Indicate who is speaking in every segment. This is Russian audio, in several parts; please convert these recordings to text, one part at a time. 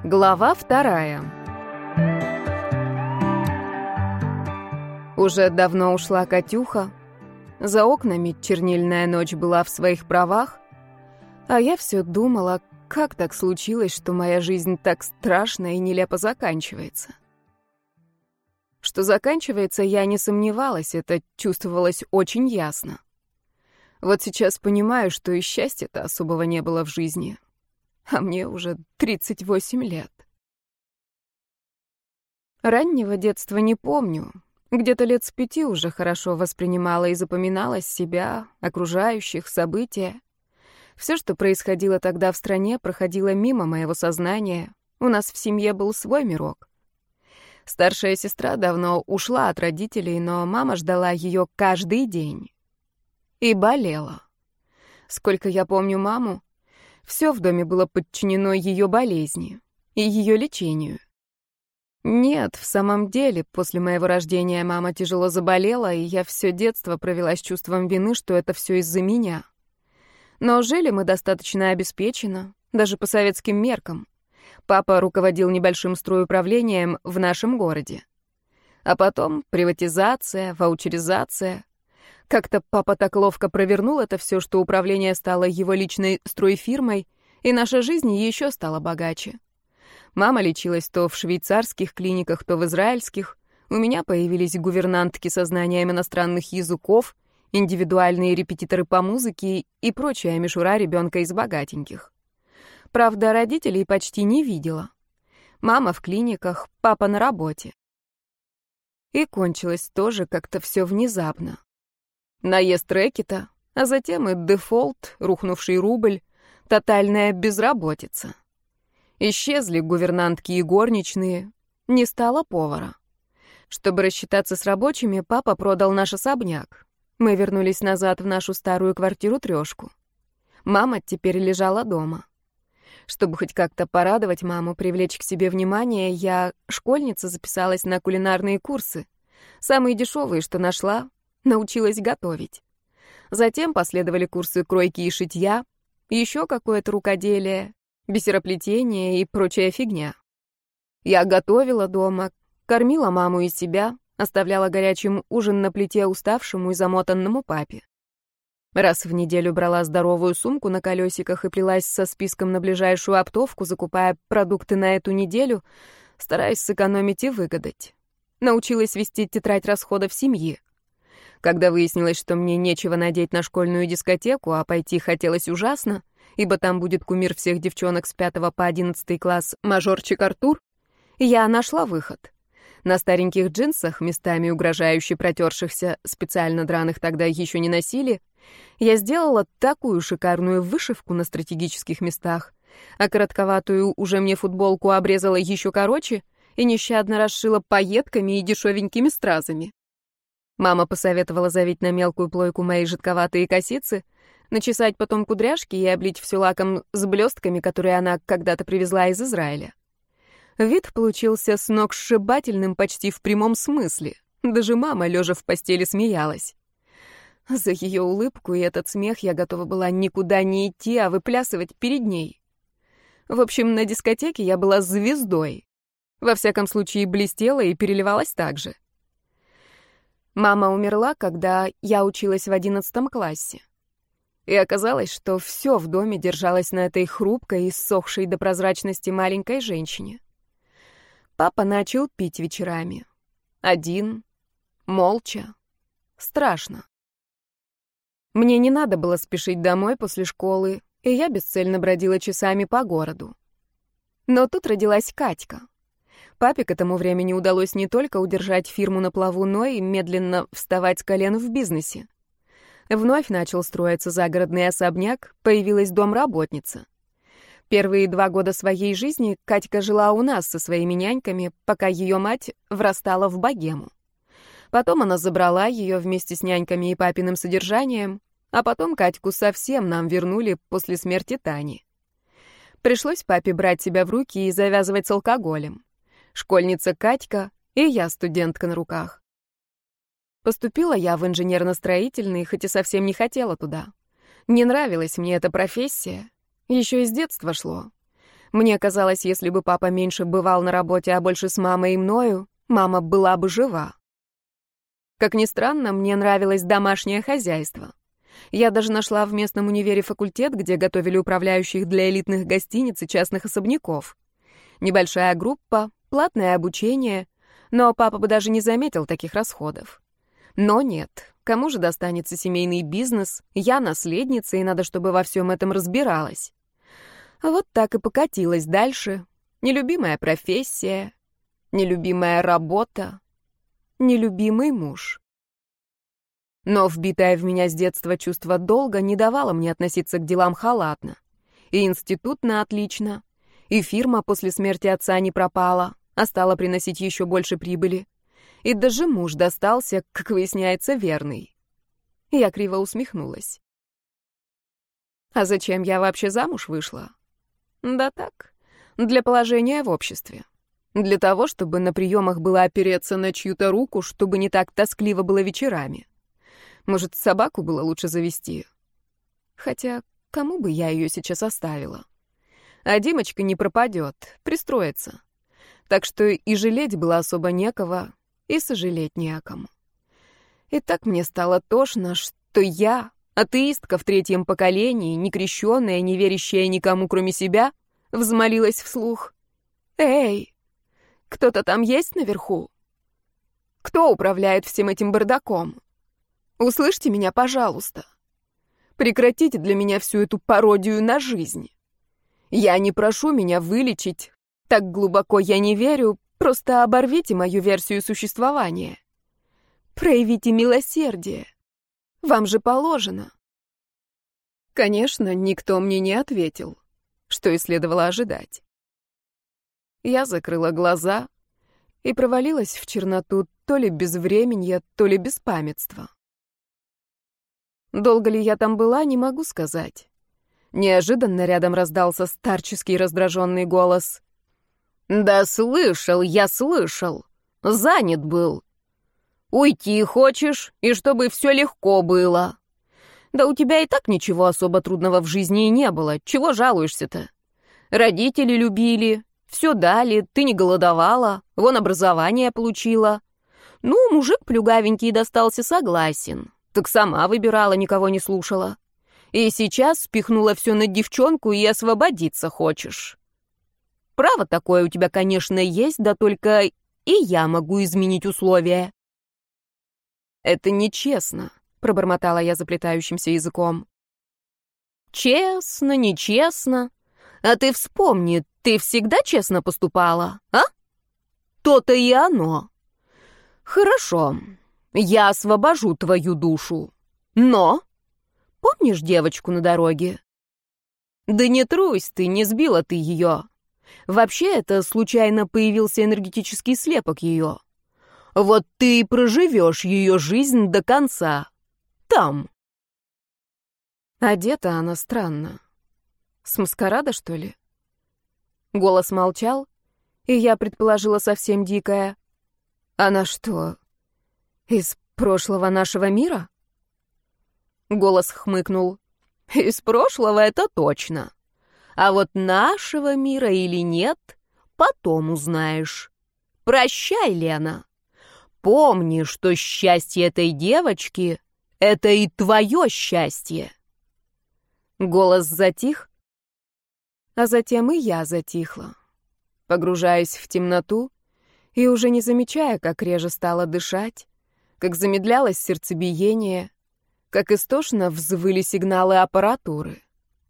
Speaker 1: Глава 2. Уже давно ушла Катюха. За окнами чернильная ночь была в своих правах. А я все думала, как так случилось, что моя жизнь так страшно и нелепо заканчивается. Что заканчивается, я не сомневалась, это чувствовалось очень ясно. Вот сейчас понимаю, что и счастья-то особого не было в жизни. А мне уже 38 лет. Раннего детства не помню. Где-то лет с 5 уже хорошо воспринимала и запоминала себя, окружающих, события. Все, что происходило тогда в стране, проходило мимо моего сознания. У нас в семье был свой мирок. Старшая сестра давно ушла от родителей, но мама ждала ее каждый день. И болела. Сколько я помню маму, все в доме было подчинено ее болезни и ее лечению. Нет, в самом деле, после моего рождения мама тяжело заболела, и я все детство провела с чувством вины, что это все из-за меня. Но жили мы достаточно обеспеченно, даже по советским меркам. Папа руководил небольшим стройуправлением в нашем городе. А потом приватизация, ваучеризация. Как-то папа так ловко провернул это все, что управление стало его личной стройфирмой, и наша жизнь еще стала богаче. Мама лечилась то в швейцарских клиниках, то в израильских. У меня появились гувернантки со знанием иностранных языков, индивидуальные репетиторы по музыке и прочая мишура ребенка из богатеньких. Правда, родителей почти не видела. Мама в клиниках, папа на работе. И кончилось тоже как-то все внезапно. Наезд рэкета, а затем и дефолт, рухнувший рубль, тотальная безработица. Исчезли гувернантки и горничные, не стало повара. Чтобы рассчитаться с рабочими, папа продал наш особняк. Мы вернулись назад в нашу старую квартиру-трёшку. Мама теперь лежала дома. Чтобы хоть как-то порадовать маму, привлечь к себе внимание, я, школьница, записалась на кулинарные курсы. Самые дешевые, что нашла, научилась готовить. Затем последовали курсы кройки и шитья, еще какое-то рукоделие, бисероплетение и прочая фигня. Я готовила дома, кормила маму и себя, оставляла горячим ужин на плите уставшему и замотанному папе. Раз в неделю брала здоровую сумку на колесиках и плелась со списком на ближайшую оптовку, закупая продукты на эту неделю, стараясь сэкономить и выгадать. Научилась вести тетрадь расходов семьи. Когда выяснилось, что мне нечего надеть на школьную дискотеку, а пойти хотелось ужасно, ибо там будет кумир всех девчонок с 5 по 11 класс мажорчик Артур, я нашла выход. На стареньких джинсах, местами угрожающе протершихся, специально драных тогда еще не носили, я сделала такую шикарную вышивку на стратегических местах, а коротковатую уже мне футболку обрезала еще короче и нещадно расшила пайетками и дешевенькими стразами. Мама посоветовала завить на мелкую плойку мои жидковатые косицы, начесать потом кудряшки и облить все лаком с блестками, которые она когда-то привезла из Израиля. Вид получился сногсшибательным почти в прямом смысле. Даже мама, лежа в постели, смеялась. За ее улыбку и этот смех я готова была никуда не идти, а выплясывать перед ней. В общем, на дискотеке я была звездой. Во всяком случае, блестела и переливалась так же. Мама умерла, когда я училась в 11 классе. И оказалось, что все в доме держалось на этой хрупкой и ссохшей до прозрачности маленькой женщине. Папа начал пить вечерами. Один, молча, страшно. Мне не надо было спешить домой после школы, и я бесцельно бродила часами по городу. Но тут родилась Катька. Папе к этому времени удалось не только удержать фирму на плаву, но и медленно вставать с колен в бизнесе. Вновь начал строиться загородный особняк, появилась домработница. Первые 2 года своей жизни Катька жила у нас со своими няньками, пока ее мать врастала в богему. Потом она забрала ее вместе с няньками и папиным содержанием, а потом Катьку совсем нам вернули после смерти Тани. Пришлось папе брать себя в руки и завязывать с алкоголем. Школьница Катька и я студентка на руках. Поступила я в инженерно-строительный, хоть и совсем не хотела туда. Не нравилась мне эта профессия. Еще из детства шло. Мне казалось, если бы папа меньше бывал на работе, а больше с мамой и мною, мама была бы жива. Как ни странно, мне нравилось домашнее хозяйство. Я даже нашла в местном универе факультет, где готовили управляющих для элитных гостиниц и частных особняков. Небольшая группа, платное обучение, но папа бы даже не заметил таких расходов. Но нет, кому же достанется семейный бизнес? Я наследница, и надо, чтобы во всем этом разбиралась. Вот так и покатилась дальше. Нелюбимая профессия, нелюбимая работа, нелюбимый муж. Но вбитое в меня с детства чувство долга не давало мне относиться к делам халатно. И институт на отлично, и фирма после смерти отца не пропала, а стала приносить еще больше прибыли. И даже муж достался, как выясняется, верный. Я криво усмехнулась. А зачем я вообще замуж вышла? Да так, для положения в обществе. Для того, чтобы на приемах было опереться на чью-то руку, чтобы не так тоскливо было вечерами. Может, собаку было лучше завести? Хотя, кому бы я ее сейчас оставила? А Димочка не пропадет, пристроится. Так что и жалеть было особо некого, и сожалеть не о ком. И так мне стало тошно, что я, атеистка в 3-м поколении, некрещенная, не верящая никому, кроме себя, взмолилась вслух. «Эй, кто-то там есть наверху? Кто управляет всем этим бардаком? Услышьте меня, пожалуйста. Прекратите для меня всю эту пародию на жизнь. Я не прошу меня вылечить, так глубоко я не верю, просто оборвите мою версию существования. Проявите милосердие. Вам же положено». Конечно, никто мне не ответил, что и следовало ожидать. Я закрыла глаза и провалилась в черноту то ли безвременья, то ли беспамятства. Долго ли я там была, не могу сказать. Неожиданно рядом раздался старческий раздраженный голос. «Да слышал, я слышал. Занят был. Уйти хочешь, и чтобы все легко было. Да у тебя и так ничего особо трудного в жизни и не было. Чего жалуешься-то? Родители любили, все дали, ты не голодовала, вон образование получила. Ну, мужик плюгавенький достался, согласен. Так сама выбирала, никого не слушала. И сейчас спихнула все на девчонку и освободиться хочешь. Право такое у тебя, конечно, есть, да только и я могу изменить условия». «Это нечестно», — пробормотала я заплетающимся языком. «Честно, нечестно. А ты вспомни, ты всегда честно поступала, а? То-то и оно. Хорошо, я освобожу твою душу. Но... Помнишь девочку на дороге? Да не трусь ты, не сбила ты ее. Вообще, это случайно появился энергетический слепок ее. Вот ты и проживешь ее жизнь до конца. Там». Одета она странно. С маскарада, что ли? Голос молчал, и я предположила совсем дикое. Она что, из прошлого нашего мира? Голос хмыкнул. Из прошлого это точно. А вот нашего мира или нет, потом узнаешь. Прощай, Лена. Помни, что счастье этой девочки — это и твое счастье. Голос затих, а затем и я затихла, погружаясь в темноту и уже не замечая, как реже стало дышать, как замедлялось сердцебиение, как истошно взвыли сигналы аппаратуры.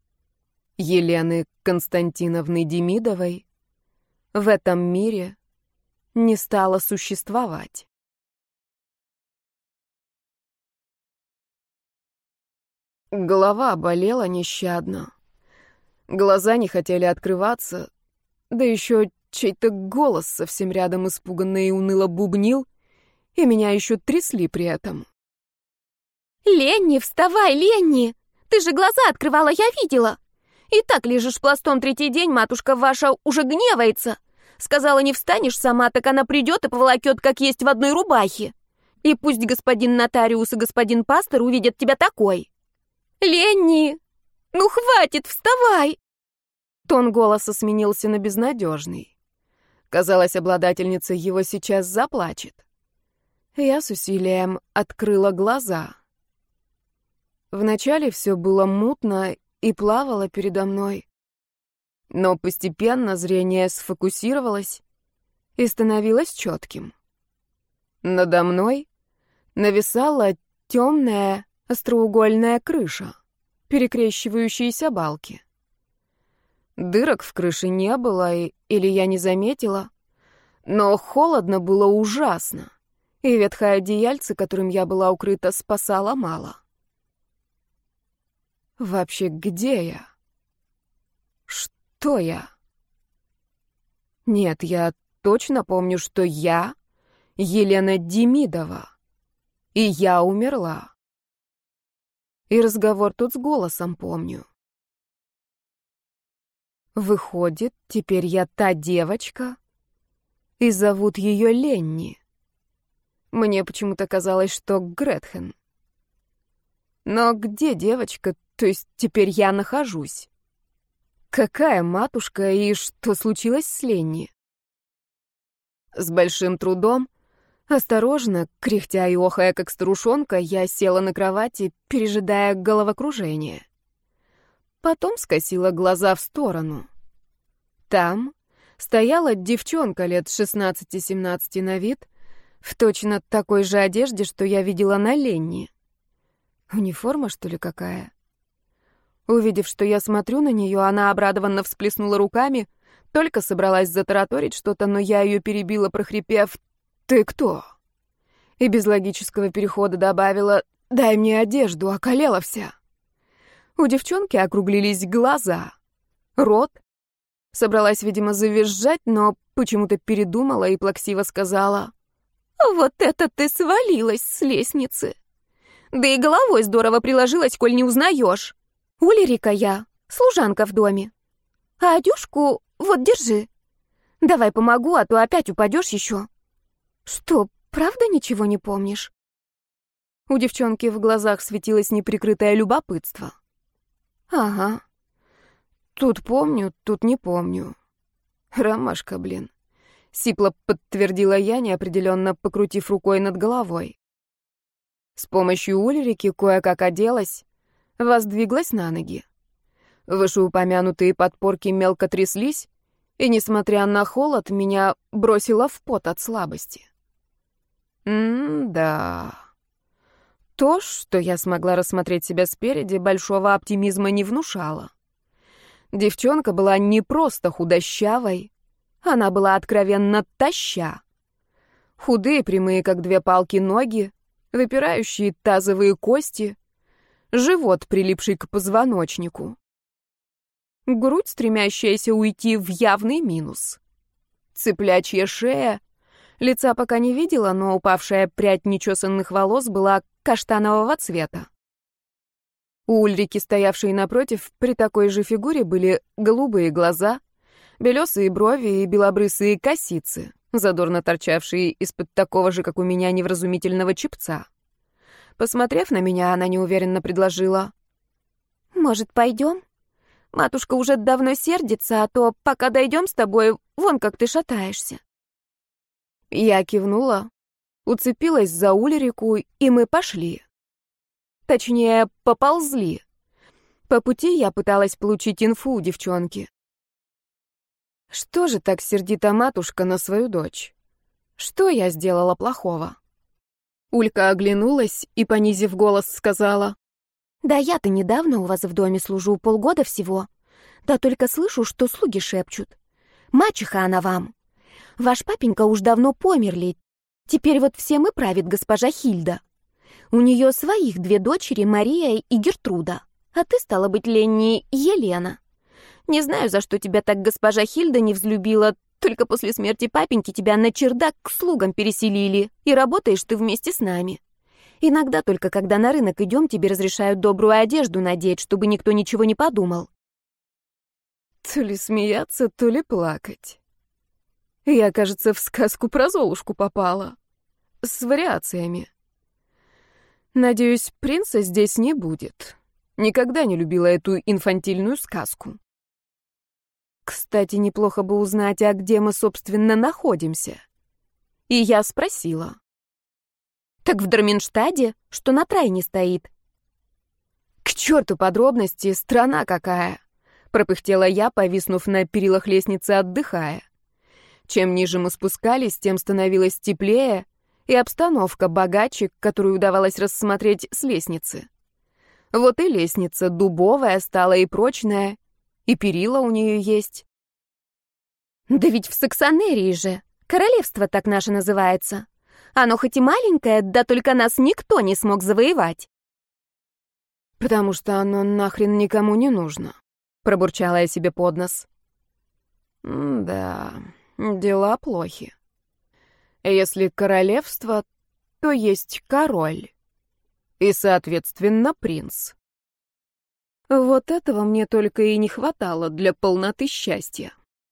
Speaker 1: Елены Константиновны Демидовой в этом мире не стало существовать. Голова болела нещадно. Глаза не хотели открываться, да еще чей-то голос совсем рядом испуганно и уныло бубнил, и меня еще трясли при этом.
Speaker 2: «Ленни, вставай, Ленни! Ты же глаза открывала, я видела! И так лежишь пластом 3-й день, матушка ваша уже гневается. Сказала, не встанешь сама, так она придет и поволокет, как есть в одной рубахе. И пусть господин нотариус и господин пастор увидят тебя такой. Ленни, ну хватит, вставай!»
Speaker 1: Тон голоса сменился на безнадежный. Казалось, обладательница его сейчас заплачет. Я с усилием открыла глаза. Вначале все было мутно и плавало передо мной. Но постепенно зрение сфокусировалось и становилось четким. Надо мной нависала темная остроугольная крыша, перекрещивающиеся балки. Дырок в крыше не было, или я не заметила, но холодно было ужасно, и ветхое одеяльце, которым я была укрыта, спасало мало. Вообще, где я? Что я? Нет, я точно помню, что я Елена Демидова, и я умерла. И разговор тут с голосом помню. Выходит, теперь я та девочка, и зовут ее Ленни. Мне почему-то казалось, что Гретхен. Но где девочка, то есть теперь я нахожусь? Какая матушка и что случилось с Ленни? С большим трудом, осторожно, кряхтя и охая, как старушонка, я села на кровати, пережидая головокружение. Потом скосила глаза в сторону. Там стояла девчонка лет 16-17 на вид, в точно такой же одежде, что я видела на Ленни. Униформа, что ли, какая? Увидев, что я смотрю на нее, она обрадованно всплеснула руками, только собралась затараторить что-то, но я ее перебила, прохрипев: «Ты кто?» И без логического перехода добавила: «Дай мне одежду, околела вся». У девчонки округлились глаза, рот. Собралась, видимо, завизжать, но почему-то передумала и плаксиво сказала: «Вот это ты свалилась с лестницы! Да и головой здорово приложилась, коль не узнаешь. Улерика я, служанка в доме. А одежку вот держи. Давай помогу, а то опять упадешь еще». «Что, правда ничего не помнишь?» У девчонки в глазах светилось неприкрытое любопытство. «Ага. Тут помню, тут не помню. Ромашка, блин». Сипло подтвердила я, неопределенно покрутив рукой над головой. С помощью Ульрики кое-как оделась, воздвиглась на ноги. Вышеупомянутые подпорки мелко тряслись, и, несмотря на холод, меня бросило в пот от слабости. Да. То, что я смогла рассмотреть себя спереди, большого оптимизма не внушало. Девчонка была не просто худощавой, она была откровенно тоща. Худые, прямые, как две палки, ноги, выпирающие тазовые кости, живот, прилипший к позвоночнику. Грудь, стремящаяся уйти в явный минус. Цыплячья шея. Лица пока не видела, но упавшая прядь нечесанных волос была каштанового цвета. У Ульрики, стоявшей напротив, при такой же фигуре были голубые глаза, белесые брови и белобрысые косицы, задорно торчавшие из-под такого же, как у меня, невразумительного чепца. Посмотрев на меня, она неуверенно предложила: «Может, пойдем? Матушка уже давно сердится, а то, пока дойдем с тобой, вон как ты шатаешься». Я кивнула, уцепилась за Ульрику, и мы пошли. Точнее, поползли. По пути я пыталась получить инфу у девчонки. Что же так сердита матушка на свою дочь? Что я сделала плохого? Улька оглянулась и, понизив голос, сказала: «Да я-то недавно у вас в доме служу, полгода всего. Да только слышу, что слуги шепчут. Мачеха она вам. Ваш папенька уж давно померли. Теперь вот всем и правит госпожа Хильда. У нее своих 2 дочери, Мария и Гертруда. А ты, стала быть, Ленни, Елена. Не знаю, за что тебя так госпожа Хильда не взлюбила, только после смерти папеньки тебя на чердак к слугам переселили, и работаешь ты вместе с нами. Иногда только когда на рынок идем, тебе разрешают добрую одежду надеть, чтобы никто ничего не подумал». То ли смеяться, то ли плакать. Я, кажется, в сказку про Золушку попала. С вариациями. Надеюсь, принца здесь не будет. Никогда не любила эту инфантильную сказку. Кстати, неплохо бы узнать, а где мы, собственно, находимся. И я спросила.
Speaker 2: Так в Дарминштаде, что на Трайне стоит.
Speaker 1: К черту подробности, страна какая! Пропыхтела я, повиснув на перилах лестницы, отдыхая. Чем ниже мы спускались, тем становилось теплее, и обстановка богаче, которую удавалось рассмотреть с лестницы. Вот и лестница дубовая стала и прочная, и перила у нее есть.
Speaker 2: Да ведь в Саксонерии же. Королевство так наше называется. Оно хоть и маленькое, да только нас никто не смог завоевать.
Speaker 1: Потому что оно нахрен никому не нужно, пробурчала я себе под нос. Да, дела плохи. Если королевство, то есть король. И, соответственно, принц. Вот этого мне только и не хватало для полноты счастья.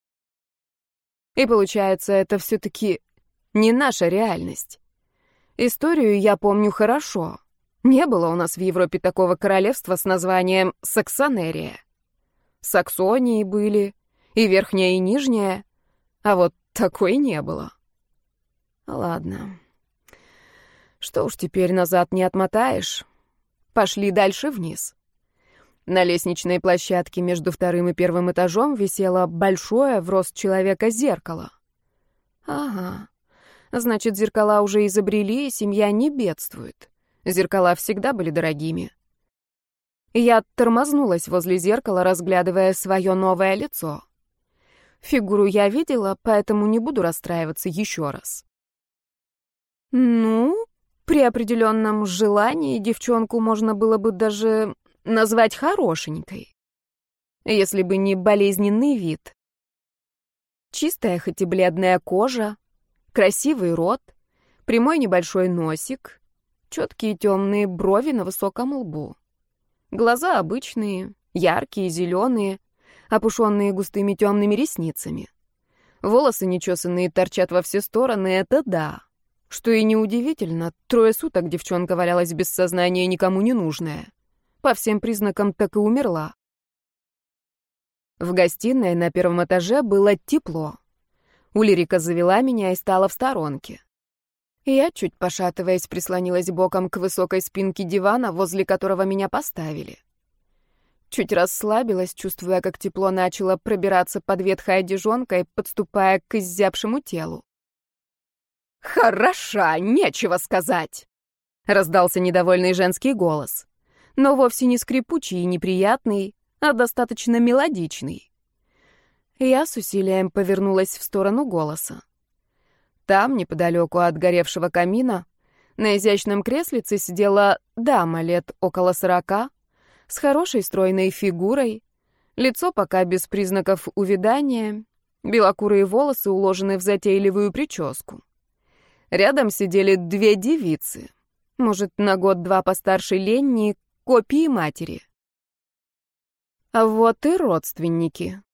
Speaker 1: И получается, это все-таки не наша реальность. Историю я помню хорошо. Не было у нас в Европе такого королевства с названием Саксонерия. Саксонии были, и верхняя, и нижняя, а вот такой не было. Ладно. Что уж теперь назад не отмотаешь. Пошли дальше вниз. На лестничной площадке между вторым и первым этажом висело большое в рост человека зеркало. Ага. Значит, зеркала уже изобрели, и семья не бедствует. Зеркала всегда были дорогими. Я тормознулась возле зеркала, разглядывая свое новое лицо. Фигуру я видела, поэтому не буду расстраиваться еще раз. Ну, при определенном желании девчонку можно было бы даже назвать хорошенькой, если бы не болезненный вид. Чистая, хоть и бледная кожа, красивый рот, прямой небольшой носик, четкие темные брови на высоком лбу. Глаза обычные, яркие, зеленые, опушенные густыми темными ресницами. Волосы нечесанные торчат во все стороны, это да. Что и неудивительно, 3 суток девчонка валялась без сознания, никому не нужная. По всем признакам так и умерла. В гостиной на первом этаже было тепло. Ульрика завела меня и стала в сторонке. Я, чуть пошатываясь, прислонилась боком к высокой спинке дивана, возле которого меня поставили. Чуть расслабилась, чувствуя, как тепло начало пробираться под ветхой одежонкой, подступая к изябшему телу. «Хороша, нечего сказать!» — раздался недовольный женский голос. Но вовсе не скрипучий и неприятный, а достаточно мелодичный. Я с усилием повернулась в сторону голоса. Там, неподалеку от горевшего камина, на изящном креслице сидела дама лет около 40, с хорошей стройной фигурой, лицо пока без признаков увядания, белокурые волосы уложены в затейливую прическу. Рядом сидели 2 девицы, может, на год-два постарше Ленни, копии матери. А вот и родственники.